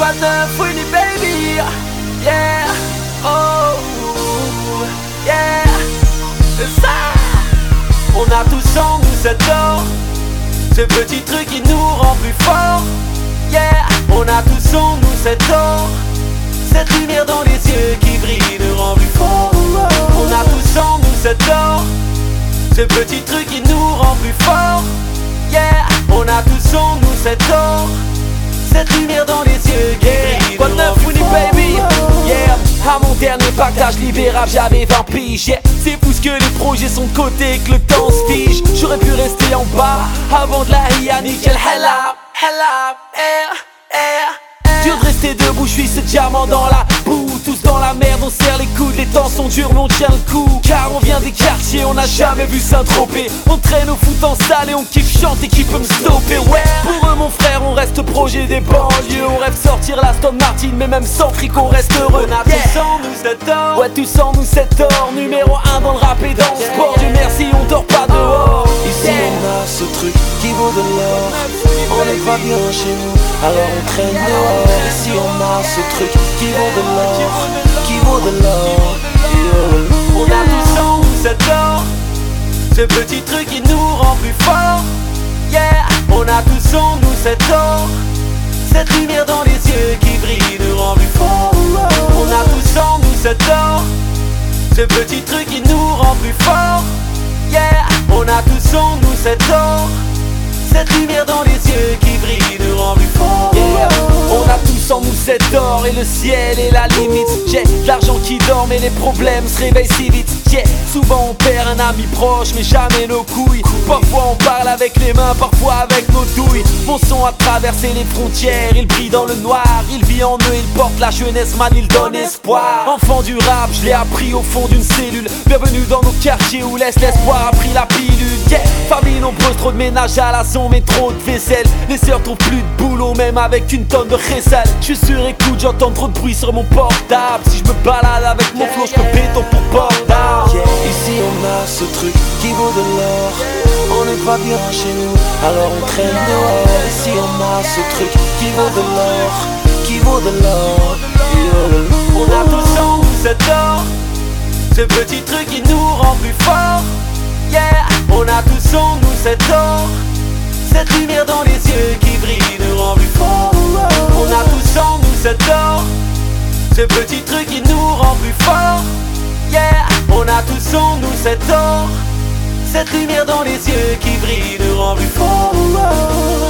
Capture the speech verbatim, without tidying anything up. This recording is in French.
Quoi de neuf, Winnie baby? Yeah, oh, yeah, c'est ça. On a tous en nous cet or, ce petit truc qui nous rend plus fort. Yeah, on a tous en nous cet or, cette lumière dans les yeux qui brille nous rend plus fort. On a tous en nous cet or, ce petit truc qui nous rend plus fort. Yeah, on a tous en nous cet or, cette lumière dans les yeux qui brille. Quoi de neuf, Winnie baby? Yeah, à mon dernier pactage libérable j'avais vingt piges. Yeah, c'est fou ce que les projets sont de côté, que le temps se fige. J'aurais pu rester en bas avant de la ria, nickel, hella, hella, air, air. Dur de rester debout, je suis ce diamant dans la boue. Tous dans la merde, on serre les coudes, les temps sont durs mais on tient le coup. Car on vient des quartiers, on n'a jamais vu Saint-Tropez. On traîne au foot en salle et on kiffe chanter, qui peut me stopper? Ouais, pour eux mon frère, on reste projet des banlieues. On rêve sortir la Aston Martin, mais même sans fric on reste heureux. On a yeah. tous en nous cet or, ouais tous en nous cet or. Numéro un dans le rap et dans le sport. Dieu merci, on dort pas dehors. Ici on a ce truc qui vaut de l'or. On n'est pas bien chez nous, alors on traîne dehors. Ici on a ce truc qui vaut de l'or, qui vaut de l'or. Yeah. On a tous en nous cet or, ce petit truc qui nous rend plus fort. Yeah, on a tous en nous cet or, cette lumière dans les yeux qui brille nous rend plus fort. On a tous en nous cet or, ce petit truc qui nous rend plus fort. Yeah, on a tous en nous cet or, cette lumière dans les yeux qui brille nous rend plus fort. Yeah. On a tous en nous cet or et le ciel est la limite. J'ai de l'argent qui dort mais les problèmes se réveillent si vite. Yeah. Souvent on perd un ami proche mais jamais nos couilles. Parfois on parle avec les mains, parfois avec nos douilles. Mon son a traversé les frontières, il brille dans le noir. Il vit en eux, il porte la jeunesse, man, il donne espoir. Enfant du rap, je l'ai appris au fond d'une cellule. Bienvenue dans nos quartiers où laisse l'espoir a pris la pilule. Yeah. Famille nombreuse, trop de ménage à la son mais trop de vaisselle. Les sœurs trouvent plus de boulot même avec une tonne de récel. Je suis sur écoute, j'entends trop de bruit sur mon portable. Si je me balade avec mon flow, je me béton pour portable. Yeah. Ici on a ce truc qui vaut de l'or. On n'est pas bien chez nous, alors on traîne dehors. Ici on a ce truc qui vaut de l'or, qui vaut de l'or. Yeah. On a tous en nous cet or, ce petit truc qui nous rend plus fort. Yeah, on a tous en nous cet or, cette lumière dans les yeux qui brille nous rend plus fort. On a tous en nous cet or, ce petit truc qui nous rend plus fort. Yeah, on a tous en nous cet or, cette lumière dans les yeux qui brille nous rend plus fort.